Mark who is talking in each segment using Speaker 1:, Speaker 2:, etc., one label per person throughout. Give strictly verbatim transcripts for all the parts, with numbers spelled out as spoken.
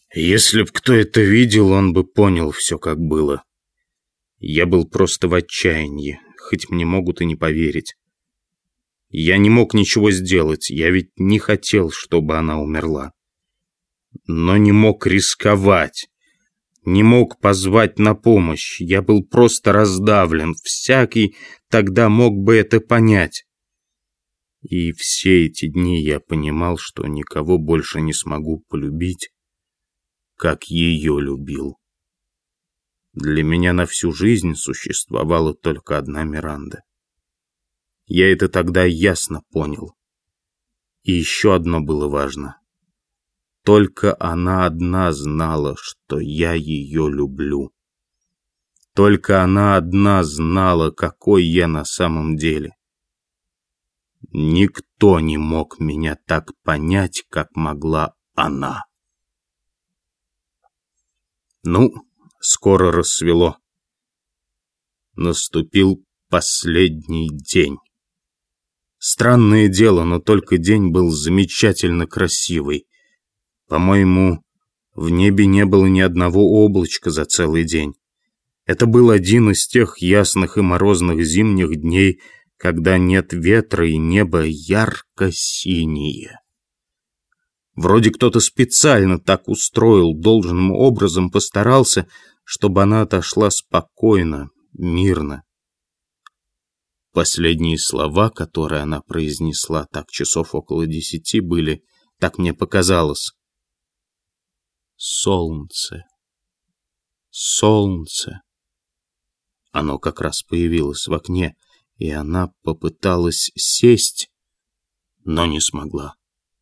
Speaker 1: Если б кто это видел, он бы понял все, как было. Я был просто в отчаянии, хоть мне могут и не поверить. Я не мог ничего сделать, я ведь не хотел, чтобы она умерла. Но не мог рисковать, не мог позвать на помощь. Я был просто раздавлен, всякий тогда мог бы это понять. И все эти дни я понимал, что никого больше не смогу полюбить, как ее любил. Для меня на всю жизнь существовала только одна Миранда. Я это тогда ясно понял. И еще одно было важно. Только она одна знала, что я ее люблю. Только она одна знала, какой я на самом деле. Никто не мог меня так понять, как могла она. Ну, скоро рассвело. Наступил последний день. Странное дело, но только день был замечательно красивый. По-моему, в небе не было ни одного облачка за целый день. Это был один из тех ясных и морозных зимних дней, когда нет ветра и небо ярко-синее. Вроде кто-то специально так устроил, должным образом постарался, чтобы она отошла спокойно, мирно. Последние слова, которые она произнесла так часов около десяти, были, так мне показалось: «Солнце, солнце». Оно как раз появилось в окне, и она попыталась сесть, но не смогла.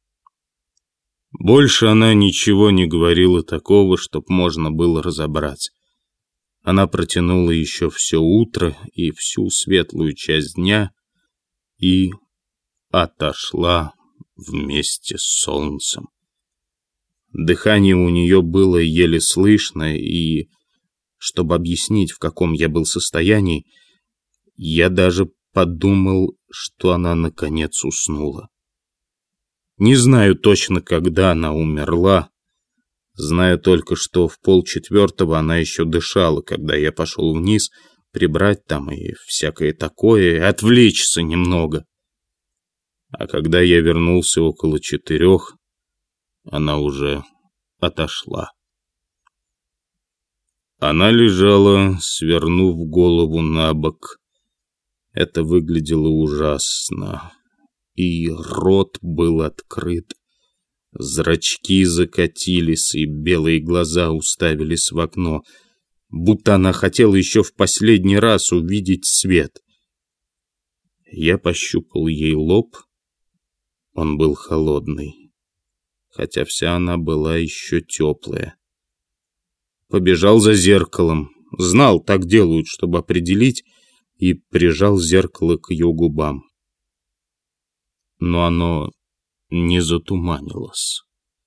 Speaker 1: Больше она ничего не говорила такого, чтоб можно было разобрать. Она протянула еще все утро и всю светлую часть дня и отошла вместе с солнцем. Дыхание у нее было еле слышно, и, чтобы объяснить, в каком я был состоянии, я даже подумал, что она наконец уснула. Не знаю точно, когда она умерла. Знаю только, что в полчетвертого она еще дышала, когда я пошел вниз прибрать там и всякое такое, и отвлечься немного. А когда я вернулся около четырех, она уже отошла. Она лежала, свернув голову на бок. Это выглядело ужасно. И рот был открыт. Зрачки закатились, и белые глаза уставились в окно, будто она хотела еще в последний раз увидеть свет. Я пощупал ей лоб. Он был холодный, хотя вся она была еще теплая. Побежал за зеркалом. Знал, так делают, чтобы определить, и прижал зеркало к ее губам. Но оно не затуманилось.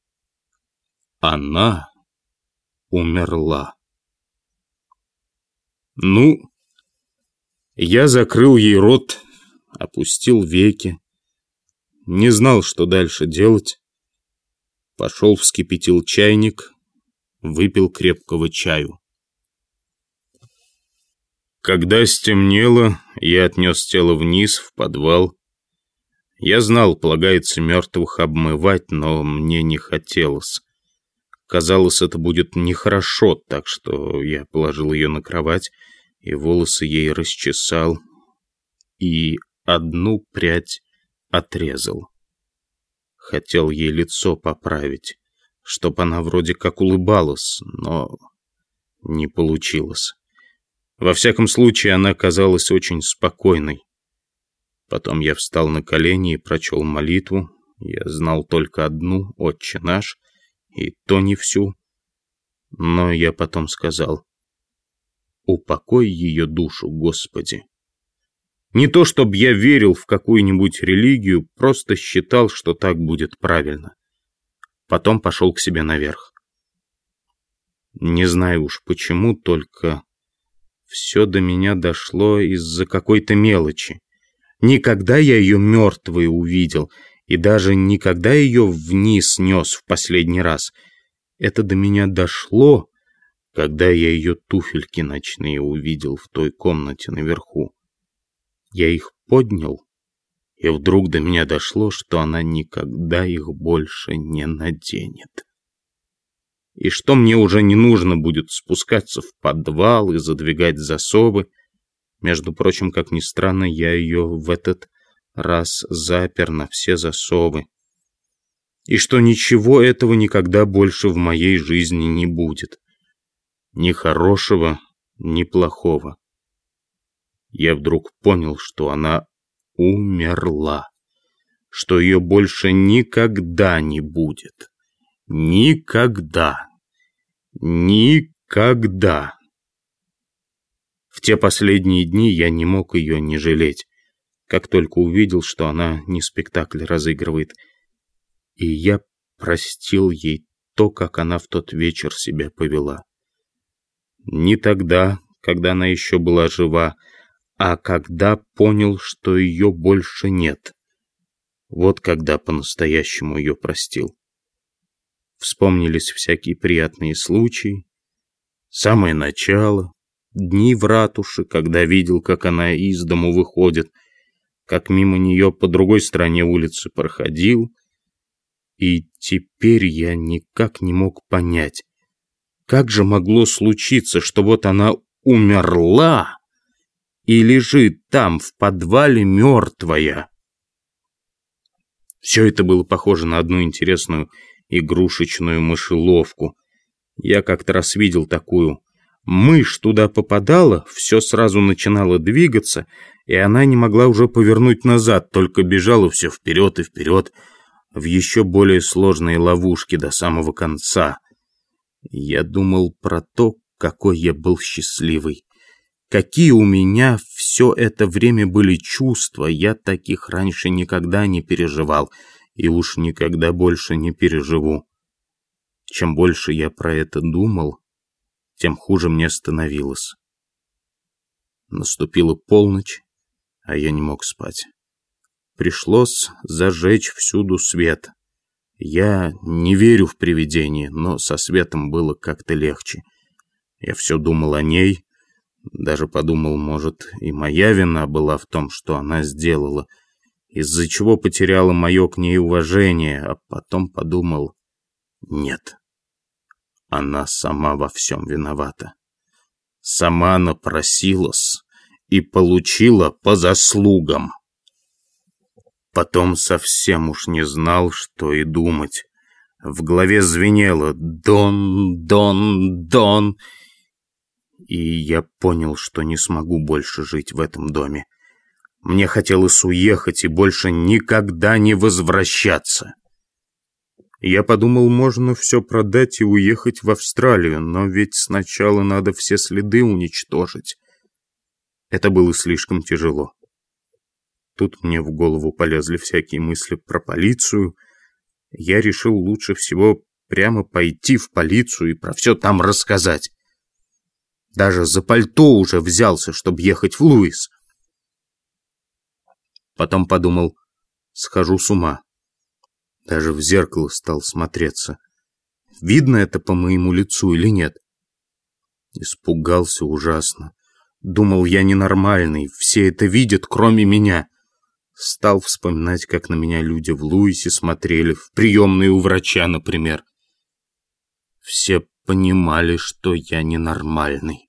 Speaker 1: Она умерла. Ну, я закрыл ей рот, опустил веки, не знал, что дальше делать. Пошел, вскипятил чайник, выпил крепкого чаю. Когда стемнело, я отнес тело вниз, в подвал. Я знал, полагается мертвых обмывать, но мне не хотелось. Казалось, это будет нехорошо, так что я положил ее на кровать и волосы ей расчесал, и одну прядь отрезал. Хотел ей лицо поправить, чтоб она вроде как улыбалась, но не получилось. Во всяком случае, она казалась очень спокойной. Потом я встал на колени и прочел молитву. Я знал только одну, «Отче наш», и то не всю. Но я потом сказал: «Упокой ее душу, Господи». Не то, чтобы я верил в какую-нибудь религию, просто считал, что так будет правильно. Потом пошел к себе наверх. Не знаю уж почему, только все до меня дошло из-за какой-то мелочи. Никогда я ее мертвой увидел, и даже никогда ее вниз нес в последний раз. Это до меня дошло, когда я ее туфельки ночные увидел в той комнате наверху. Я их поднял, и вдруг до меня дошло, что она никогда их больше не наденет. И что мне уже не нужно будет спускаться в подвал и задвигать засовы. Между прочим, как ни странно, я ее в этот раз запер на все засовы. И что ничего этого никогда больше в моей жизни не будет. Ни хорошего, ни плохого. Я вдруг понял, что она умерла, что ее больше никогда не будет. Никогда. Никогда. В те последние дни я не мог ее не жалеть, как только увидел, что она не спектакль разыгрывает. И я простил ей то, как она в тот вечер себя повела. Не тогда, когда она еще была жива, а когда понял, что ее больше нет. Вот когда по-настоящему ее простил. Вспомнились всякие приятные случаи. Самое начало, дни в ратуше, когда видел, как она из дому выходит, как мимо нее по другой стороне улицы проходил. И теперь я никак не мог понять, как же могло случиться, что вот она умерла и лежит там, в подвале, мертвая. Все это было похоже на одну интересную игрушечную мышеловку. Я как-то раз видел такую. Мышь туда попадала, все сразу начинало двигаться, и она не могла уже повернуть назад, только бежала все вперед и вперед, в еще более сложные ловушки до самого конца. Я думал про то, какой я был счастливый. Какие у меня все это время были чувства, я таких раньше никогда не переживал, и уж никогда больше не переживу. Чем больше я про это думал, тем хуже мне становилось. Наступила полночь, а я не мог спать. Пришлось зажечь всюду свет. Я не верю в привидения, но со светом было как-то легче. Я все думал о ней, даже подумал, может, и моя вина была в том, что она сделала, из-за чего потеряла мое к ней уважение, а потом подумал, нет, она сама во всем виновата. Сама напросилась и получила по заслугам. Потом совсем уж не знал, что и думать. В голове звенело «Дон, Дон, Дон». И я понял, что не смогу больше жить в этом доме. Мне хотелось уехать и больше никогда не возвращаться. Я подумал, можно все продать и уехать в Австралию, но ведь сначала надо все следы уничтожить. Это было слишком тяжело. Тут мне в голову полезли всякие мысли про полицию. Я решил лучше всего прямо пойти в полицию и про все там рассказать. Даже за пальто уже взялся, чтобы ехать в Луис. Потом подумал, схожу с ума. Даже в зеркало стал смотреться. Видно это по моему лицу или нет? Испугался ужасно. Думал, я ненормальный, все это видят, кроме меня. Стал вспоминать, как на меня люди в Луисе смотрели, в приемной у врача, например. Все понимали, что я ненормальный.